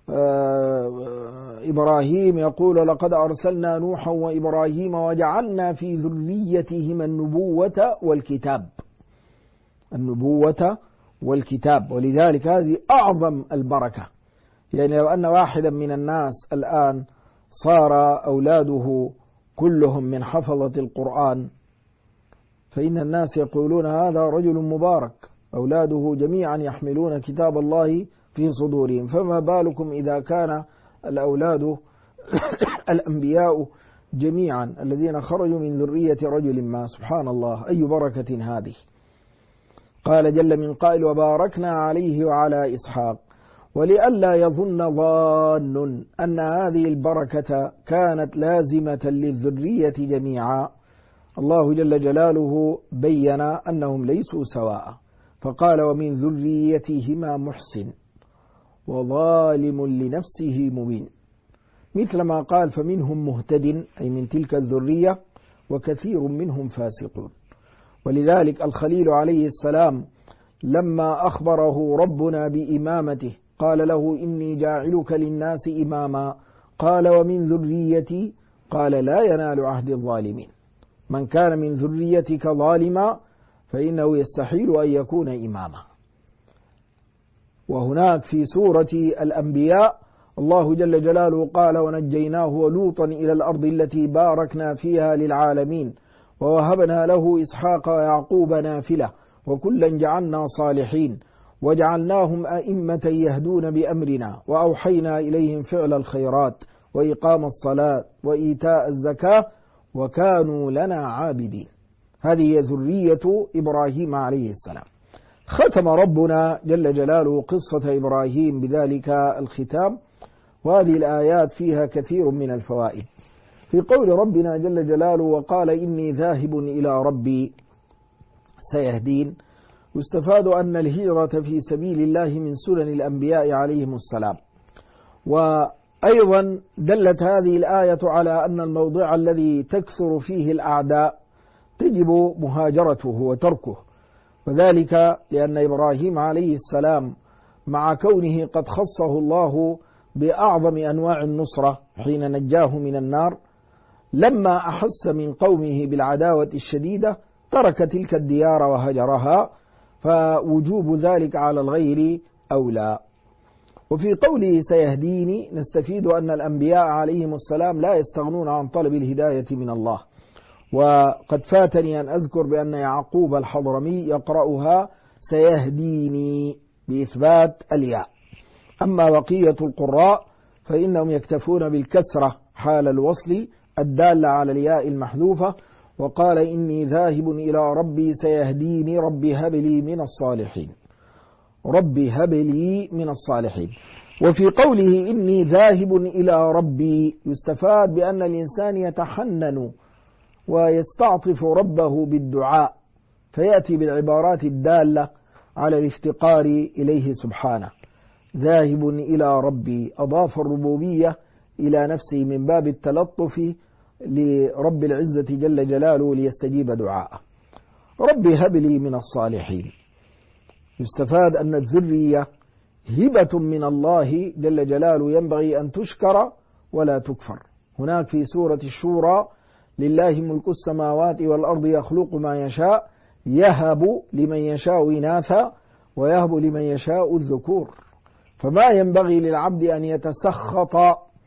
إبراهيم يقول لقد أرسلنا نوحا وإبراهيم وجعلنا في ذريتهما النبوة والكتاب، النبوة والكتاب. ولذلك هذه أعظم البركة. يعني لو أن واحدا من الناس الآن صار أولاده كلهم من حفظة القرآن فإن الناس يقولون هذا رجل مبارك، أولاده جميعا يحملون كتاب الله في صدورهم، فما بالكم إذا كان الأولاد الأنبياء جميعا الذين خرجوا من ذرية رجل ما. سبحان الله، أي بركة هذه. قال جل من قائل وباركنا عليه وعلى إسحاق. ولئلا يظن ظان أن هذه البركة كانت لازمة للذرية جميعا، الله جل جلاله بين أنهم ليسوا سواء، فقال ومن ذريتهما محسن وظالم لنفسه مبين، مثل ما قال فمنهم مهتد أي من تلك الذرية وكثير منهم فاسقون. ولذلك الخليل عليه السلام لما أخبره ربنا بإمامته قال له إني جاعلك للناس إماما قال ومن ذريتي قال لا ينال عهد الظالمين من كان من ذريتك ظالما فإنه يستحيل أن يكون إماما. وهناك في سورة الأنبياء الله جل جلاله قال ونجيناه ولوطا إلى الأرض التي باركنا فيها للعالمين ووهبنا له إسحاق ويعقوب نافلة وكلا جعلنا صالحين وجعلناهم أئمة يهدون بأمرنا وأوحينا إليهم فعل الخيرات وإقام الصلاة وإيتاء الزكاة وكانوا لنا عابدين. هذه ذرية إبراهيم عليه السلام. ختم ربنا جل جلاله قصة إبراهيم بذلك الختام، وهذه الآيات فيها كثير من الفوائد. في قول ربنا جل جلاله وقال إني ذاهب إلى ربي سيهدين، يستفاد أن الهجرة في سبيل الله من سنن الأنبياء عليهم السلام. وأيضا دلت هذه الآية على أن الموضع الذي تكثر فيه الأعداء تجب مهاجرته وتركه، وذلك لأن إبراهيم عليه السلام مع كونه قد خصه الله بأعظم أنواع النصرة حين نجاه من النار، لما أحس من قومه بالعداوة الشديدة ترك تلك الديار وهجرها، فوجوب ذلك على الغير أولى. وفي قوله سيهديني نستفيد أن الأنبياء عليهم السلام لا يستغنون عن طلب الهداية من الله. وقد فاتني أن أذكر بأن يعقوب الحضرمي يقرأها سيهديني بإثبات الياء، أما بقية القراء فإنهم يكتفون بالكسرة حال الوصل الدالة على الياء المحذوفة. وقال إني ذاهب إلى ربي سيهديني ربي هب لي من الصالحين، ربي هب لي من الصالحين. وفي قوله إني ذاهب إلى ربي يستفاد بأن الإنسان يتحنن ويستعطف ربه بالدعاء، فيأتي بالعبارات الدالة على الافتقار إليه سبحانه. ذاهب إلى ربي أضاف الربوبية إلى نفسه من باب التلطف لرب العزة جل جلاله ليستجيب دعاءه. ربي هب لي من الصالحين، يستفاد أن الذرية هبة من الله جل جلاله ينبغي أن تشكر ولا تكفر. هناك في سورة الشورى لله ملك السماوات والأرض يخلق ما يشاء يهب لمن يشاء إناثا ويهب لمن يشاء الذكور، فما ينبغي للعبد أن يتسخط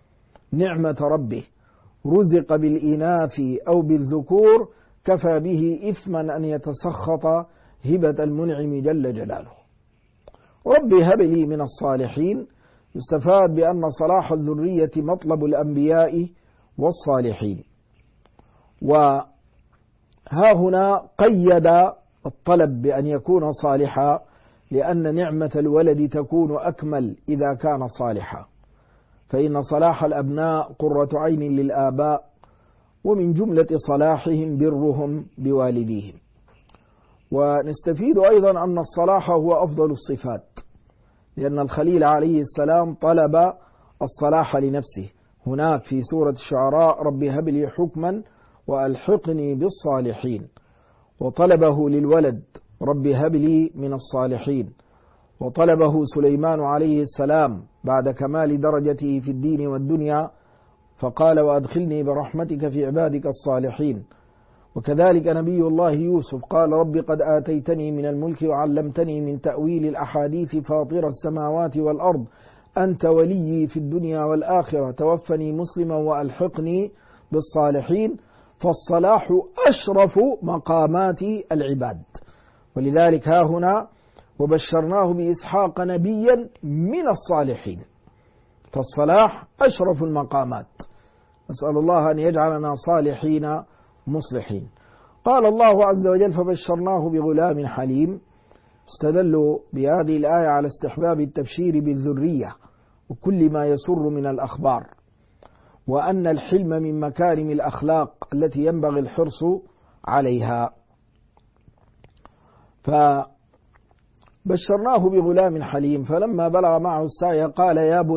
نعمة ربه، رزق بالإناث أو بالذكور كفى به إثما أن يتسخط هبة المنعم جل جلاله. ربي هب لي من الصالحين، يستفاد بأن صلاح الذرية مطلب الأنبياء والصالحين. وها هنا قيد الطلب بأن يكون صالحا، لأن نعمة الولد تكون أكمل إذا كان صالحا، فإن صلاح الأبناء قرة عين للآباء، ومن جملة صلاحهم برهم بوالديهم. ونستفيد أيضا أن الصلاح هو أفضل الصفات، لأن الخليل عليه السلام طلب الصلاح لنفسه. هناك في سورة الشعراء ربي هب لي حكما وألحقني بالصالحين، وطلبه للولد ربي هب لي من الصالحين. وطلبه سليمان عليه السلام بعد كمال درجته في الدين والدنيا فقال وأدخلني برحمتك في عبادك الصالحين. وكذلك نبي الله يوسف قال رب قد آتيتني من الملك وعلمتني من تأويل الأحاديث فاطر السماوات والأرض أنت ولي في الدنيا والآخرة توفني مسلما وألحقني بالصالحين. فالصلاح أشرف مقامات العباد، ولذلك ها هنا وبشرناه بإسحاق نبيا من الصالحين، فالصلاح أشرف المقامات. نسأل الله أن يجعلنا صالحين مصلحين. قال الله عز وجل فبشرناه بغلام حليم. استدلوا بهذه الآية على استحباب التبشير بالذرية وكل ما يسر من الأخبار، وأن الحلم من مكارم الأخلاق التي ينبغي الحرص عليها. فبشرناه بغلام حليم، فلما بلغ معه السعي قال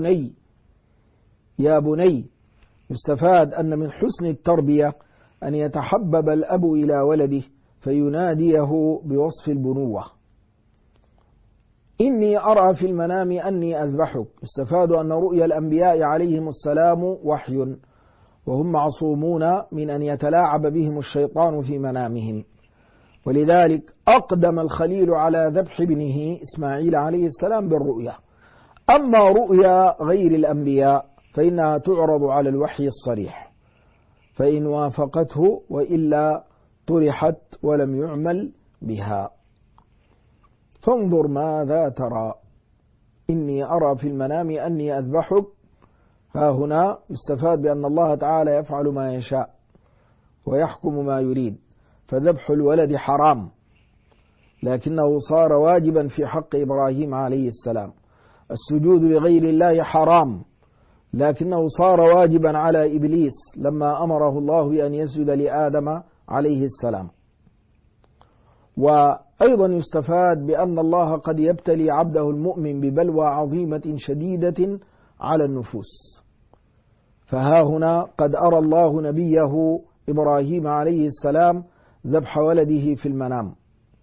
يا بني. يستفاد أن من حسن التربية أن يتحبب الأب إلى ولده فيناديه بوصف البنوة. إني أرى في المنام أني أذبحك. استفاد أن رؤيا الأنبياء عليهم السلام وحي، وهم معصومون من أن يتلاعب بهم الشيطان في منامهم، ولذلك أقدم الخليل على ذبح ابنه إسماعيل عليه السلام بالرؤيا. أما رؤيا غير الأنبياء فإنها تعرض على الوحي الصريح، فإن وافقته وإلا طرحت ولم يعمل بها. فانظر ماذا ترى. إني أرى في المنام أني أذبحك. ها هنا يستفاد بأن الله تعالى يفعل ما يشاء ويحكم ما يريد، فذبح الولد حرام لكنه صار واجبا في حق إبراهيم عليه السلام. السجود لغير الله حرام لكنه صار واجبا على إبليس لما أمره الله بأن يسجد لآدم عليه السلام. وأيضا يستفاد بأن الله قد يبتلي عبده المؤمن ببلوى عظيمة شديدة على النفوس. فها هنا قد أرى الله نبيه إبراهيم عليه السلام ذبح ولده في المنام.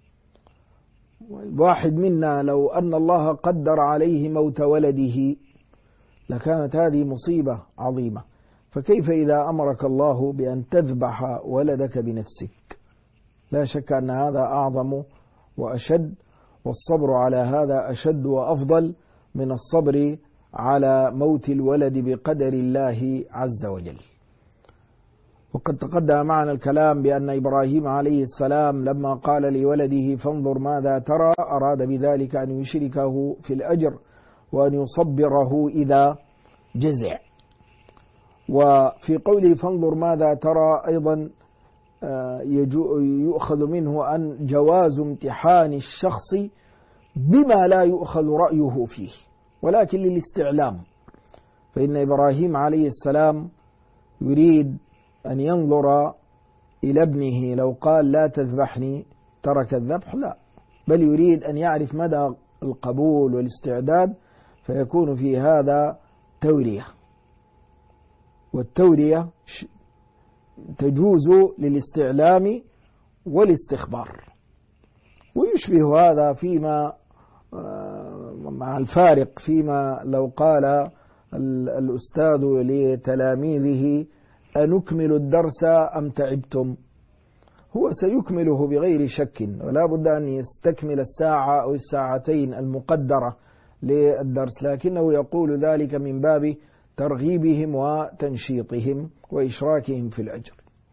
واحد منا لو أن الله قدر عليه موت ولده لكانت هذه مصيبة عظيمة، فكيف إذا أمرك الله بأن تذبح ولدك بنفسك؟ لا شك أن هذا أعظم وأشد، والصبر على هذا أشد وأفضل من الصبر على موت الولد بقدر الله عز وجل. وقد تقدم معنا الكلام بأن إبراهيم عليه السلام لما قال لولده فانظر ماذا ترى أراد بذلك أن يشركه في الأجر وأن يصبره إذا جزع. وفي قوله فانظر ماذا ترى أيضا يؤخذ منه أن جواز امتحان الشخص بما لا يؤخذ رأيه فيه ولكن للاستعلام، فإن إبراهيم عليه السلام يريد أن ينظر إلى ابنه. لو قال لا تذبحني ترك الذبح؟ لا، بل يريد أن يعرف مدى القبول والاستعداد، فيكون في هذا تورية، والتورية تجوز للاستعلام والاستخبار. ويشبه هذا فيما مع الفارق فيما لو قال الأستاذ لتلاميذه أنكمل الدرس أم تعبتم؟ هو سيكمله بغير شك، ولا بد أن يستكمل الساعة أو الساعتين المقدرة للدرس، لكنه يقول ذلك من باب ترغيبهم وتنشيطهم وإشراكهم في الأجر.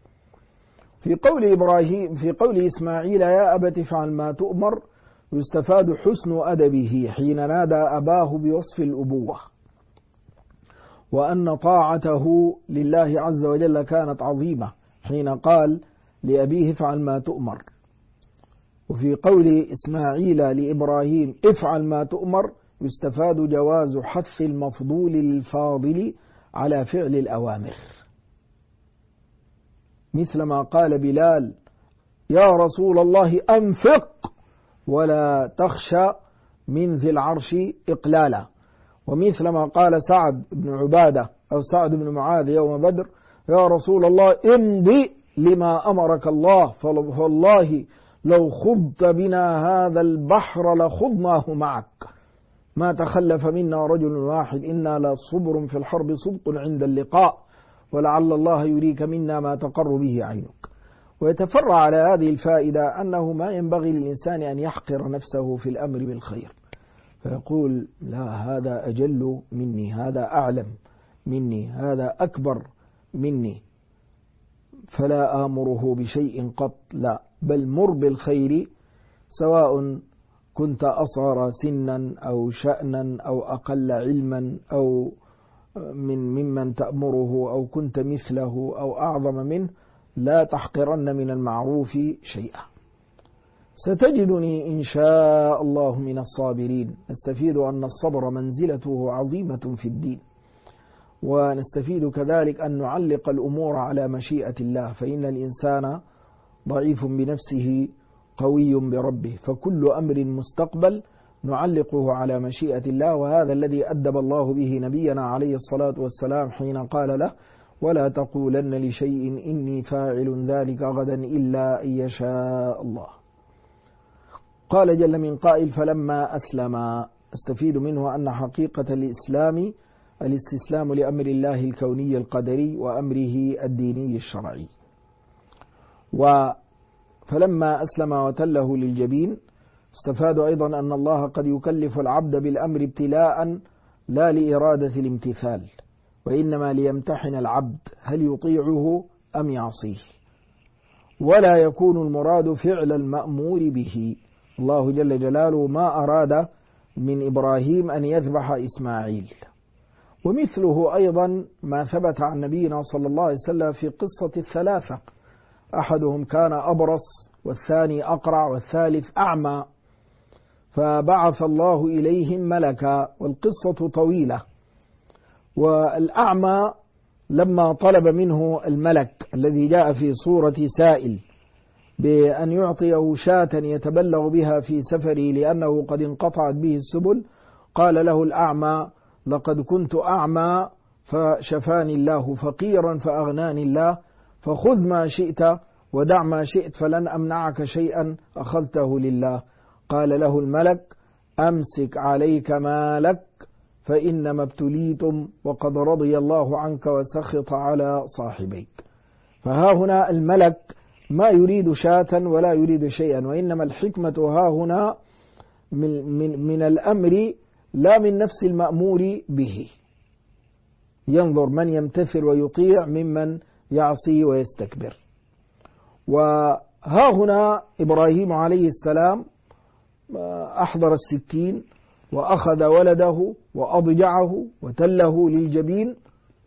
في قول إسماعيل يا أبت افعل ما تؤمر يستفاد حسن أدبه حين نادى أباه بوصف الأبوة، وأن طاعته لله عز وجل كانت عظيمة حين قال لأبيه افعل ما تؤمر. وفي قول إسماعيل لإبراهيم افعل ما تؤمر يستفاد جواز حث المفضول للفاضل على فعل الأوامر، مثل ما قال بلال يا رسول الله أنفق ولا تخشى من ذي العرش إقلالا، ومثل ما قال سعد بن عبادة أو سعد بن معاذ يوم بدر يا رسول الله امضي لما أمرك الله فالله لو خضت بنا هذا البحر لخضناه معك ما تخلف منا رجل واحد إنا لصبر في الحرب صدق عند اللقاء ولعل الله يريك منا ما تقر به عينك. ويتفرع على هذه الفائدة أنه ما ينبغي للإنسان أن يحقر نفسه في الأمر بالخير، فيقول لا هذا أجل مني، هذا أعلم مني، هذا أكبر مني، فلا آمره بشيء قط، لا، بل مر بالخير سواء كنت أصغر سنا أو شأنا أو أقل علما أو ممن تأمره أو كنت مثله أو أعظم منه، لا تحقرن من المعروف شيئا. ستجدني إن شاء الله من الصابرين. نستفيد أن الصبر منزلته عظيمة في الدين، ونستفيد كذلك أن نعلق الأمور على مشيئة الله، فإن الإنسان ضعيف بنفسه قوي بربه، فكل أمر مستقبل نعلقه على مشيئة الله. وهذا الذي أدب الله به نبينا عليه الصلاة والسلام حين قال له ولا تقولن لشيء إني فاعل ذلك غدا إلا أن يشاء الله. قال جل من قائل فلما أسلم. استفيد منه أن حقيقة الإسلام الاستسلام لأمر الله الكوني القدري وأمره الديني الشرعي. فلما أسلم وتله للجبين استفاد أيضا أن الله قد يكلف العبد بالأمر ابتلاء لا لإرادة الامتثال، وإنما ليمتحن العبد هل يطيعه أم يعصيه، ولا يكون المراد فعل المأمور به. الله جل جلاله ما أراد من إبراهيم أن يذبح إسماعيل. ومثله أيضا ما ثبت عن نبينا صلى الله عليه وسلم في قصة الثلاثة، أحدهم كان أبرص والثاني أقرع والثالث أعمى، فبعث الله إليهم ملكا، والقصة طويلة. والأعمى لما طلب منه الملك الذي جاء في صورة سائل بأن يعطيه شاة يتبلغ بها في سفره لأنه قد انقطعت به السبل، قال له الأعمى لقد كنت أعمى فشفاني الله، فقيرا فأغناني الله، فخذ ما شئت ودع ما شئت فلن أمنعك شيئا أخذته لله. قال له الملك أمسك عليك مالك فإنما ابتليتم وقد رضي الله عنك وسخط على صاحبيك. فها هنا الملك ما يريد شاة ولا يريد شيئا، وإنما الحكمة ها هنا من الأمر لا من نفس المأمور به، ينظر من يمتثل ويطيع ممن يعصي ويستكبر. وها هنا إبراهيم عليه السلام أحضر السكين وأخذ ولده وأضجعه وتله للجبين،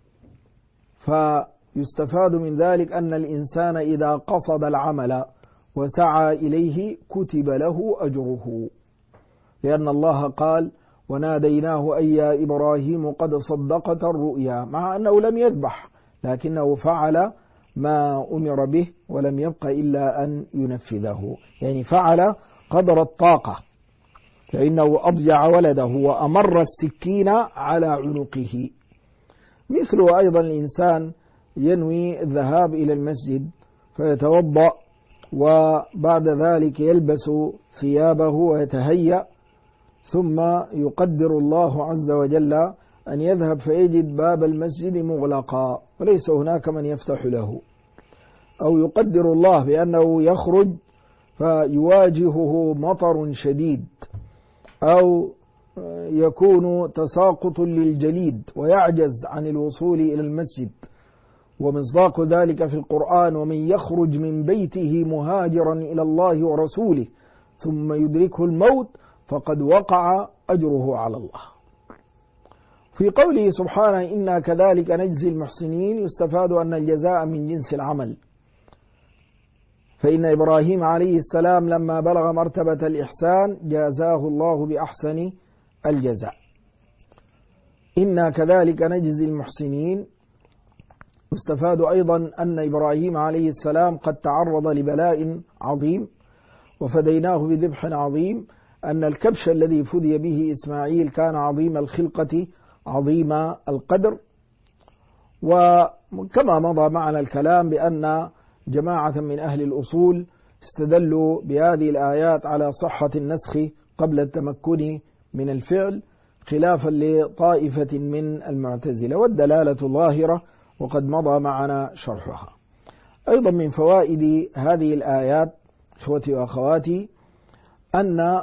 فيستفاد من ذلك أن الإنسان إذا قصد العمل وسعى إليه كتب له أجره، لأن الله قال وناديناه أي يا إبراهيم قد صدقت الرؤيا، مع أنه لم يذبح لكنه فعل ما أمر به ولم يبق إلا أن ينفذه، يعني فعل قدر الطاقة، فإنه أضجع ولده وأمر السكين على عنقه. مثل أيضا الإنسان ينوي الذهاب إلى المسجد فيتوضأ وبعد ذلك يلبس ثيابه ويتهيأ، ثم يقدر الله عز وجل أن يذهب فيجد باب المسجد مغلقا وليس هناك من يفتح له، أو يقدر الله بأنه يخرج فيواجهه مطر شديد، أو يكون تساقط للجليد ويعجز عن الوصول إلى المسجد. ومصداق ذلك في القرآن ومن يخرج من بيته مهاجرا إلى الله ورسوله ثم يدركه الموت فقد وقع أجره على الله. في قوله سبحانه إنا كذلك نجزي المحسنين يستفاد أن الجزاء من جنس العمل، فإن إبراهيم عليه السلام لما بلغ مرتبة الإحسان جازاه الله بأحسن الجزاء. إنا كذلك نجزي المحسنين يستفاد أيضا أن إبراهيم عليه السلام قد تعرض لبلاء عظيم وفديناه بذبح عظيم، أن الكبش الذي فدي به إسماعيل كان عظيم الخلقة عظيم القدر. وكما مضى معنا الكلام بأن جماعة من أهل الأصول استدلوا بهذه الآيات على صحة النسخ قبل التمكن من الفعل، خلافا لطائفة من المعتزلة، والدلالة ظاهرة وقد مضى معنا شرحها. أيضا من فوائد هذه الآيات إخوتي وأخواتي أن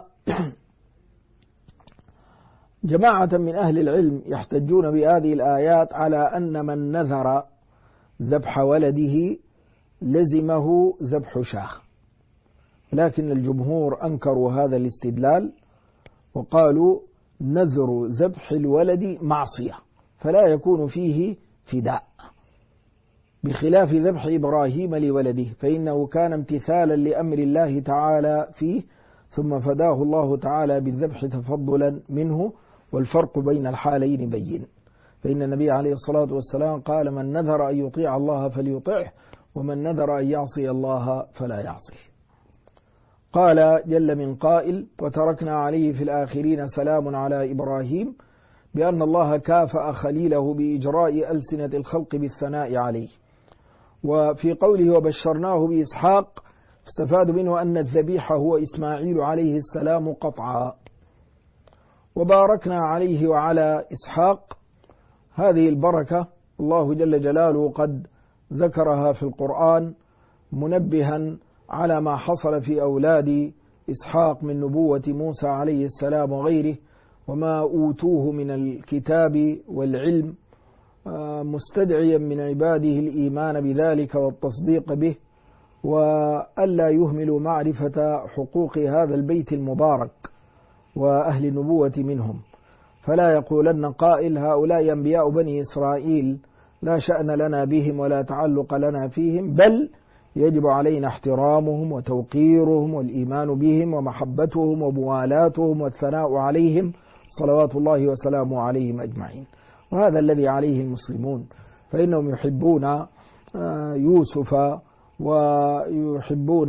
جماعة من أهل العلم يحتجون بهذه الآيات على أن من نذر ذبح ولده لزمه ذبح شاه، لكن الجمهور أنكروا هذا الاستدلال وقالوا نذر ذبح الولد معصية فلا يكون فيه فداء، بخلاف ذبح إبراهيم لولده فإنه كان امتثالا لأمر الله تعالى فيه، ثم فداه الله تعالى بالذبح تفضلا منه، والفرق بين الحالين بين. فإن النبي عليه الصلاة والسلام قال من نذر أن يطيع الله فليطعه ومن نذر أن يعصي الله فلا يعصيه. قال جل من قائل وتركنا عليه في الآخرين سلام على إبراهيم، بأن الله كافأ خليله بإجراء ألسنة الخلق بالثناء عليه. وفي قوله وبشرناه بإسحاق استفاد منه أن الذبيح هو إسماعيل عليه السلام قطعا. وباركنا عليه وعلى إسحاق. هذه البركة الله جل جلاله قد ذكرها في القرآن منبها على ما حصل في أولاد إسحاق من نبوة موسى عليه السلام وغيره، وما أوتوه من الكتاب والعلم، مستدعيا من عباده الإيمان بذلك والتصديق به، وألا يهملوا معرفة حقوق هذا البيت المبارك وأهل النبوة منهم. فلا يقولن قائل هؤلاء أنبياء بني إسرائيل لا شأن لنا بهم ولا تعلق لنا فيهم، بل يجب علينا احترامهم وتوقيرهم والإيمان بهم ومحبتهم وموالاتهم والثناء عليهم صلوات الله وسلامه عليهم أجمعين. وهذا الذي عليه المسلمون، فإنهم يحبون يوسف ويحبون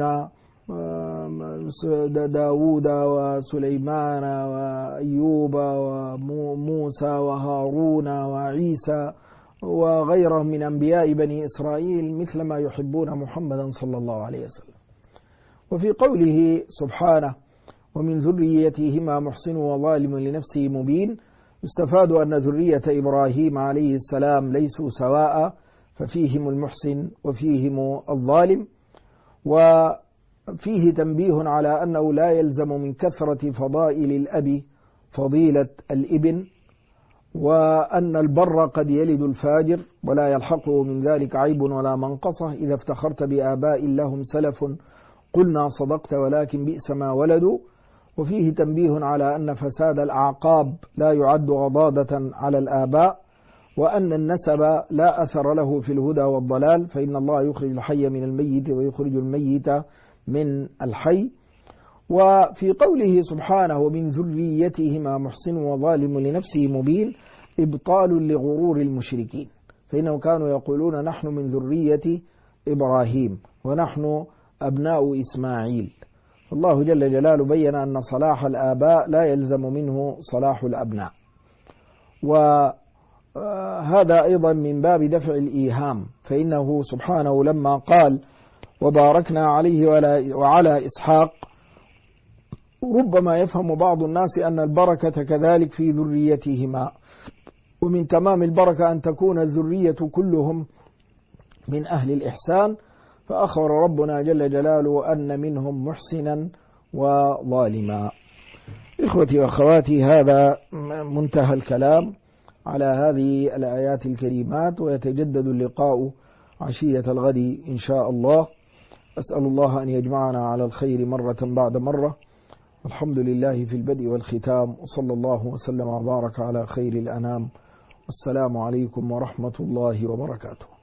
داود وسليمان وأيوب وموسى وهارون وعيسى وغيرهم من أنبياء بني إسرائيل مثل ما يحبون محمدا صلى الله عليه وسلم. وفي قوله سبحانه ومن ذريتهما محسن وظالم لنفسه مبين، يستفاد أن ذرية إبراهيم عليه السلام ليسوا سواء، ففيهم المحسن وفيهم الظالم. وفيه تنبيه على أنه لا يلزم من كثرة فضائل الأب فضيلة الابن، وأن البر قد يلد الفاجر ولا يلحقه من ذلك عيب ولا منقصة. إذا افتخرت بآباء لهم سلف قلنا صدقت ولكن بئس ما ولدوا. وفيه تنبيه على أن فساد الأعقاب لا يعد غضاضة على الآباء، وأن النسب لا أثر له في الهدى والضلال، فإن الله يخرج الحي من الميت ويخرج الميت من الحي. وفي قوله سبحانه ومن ذريتهما محسن وظالم لنفسه مبين، إبطال لغرور المشركين، فإنهم كانوا يقولون نحن من ذرية إبراهيم ونحن أبناء إسماعيل. الله جل جلاله بين أن صلاح الآباء لا يلزم منه صلاح الأبناء. وهذا أيضا من باب دفع الإيهام، فإنه سبحانه لما قال وباركنا عليه وعلى إسحاق، ربما يفهم بعض الناس أن البركة كذلك في ذريتهما، ومن تمام البركة أن تكون الذرية كلهم من أهل الإحسان، فأخبر ربنا جل جلاله أن منهم محسنا وظالما. إخوتي وأخواتي، هذا منتهى الكلام على هذه الآيات الكريمات، ويتجدد اللقاء عشية الغد إن شاء الله. أسأل الله أن يجمعنا على الخير مرة بعد مرة. الحمد لله في البدء والختام، وصلى الله وسلم وبارك على خير الأنام. والسلام عليكم ورحمة الله وبركاته.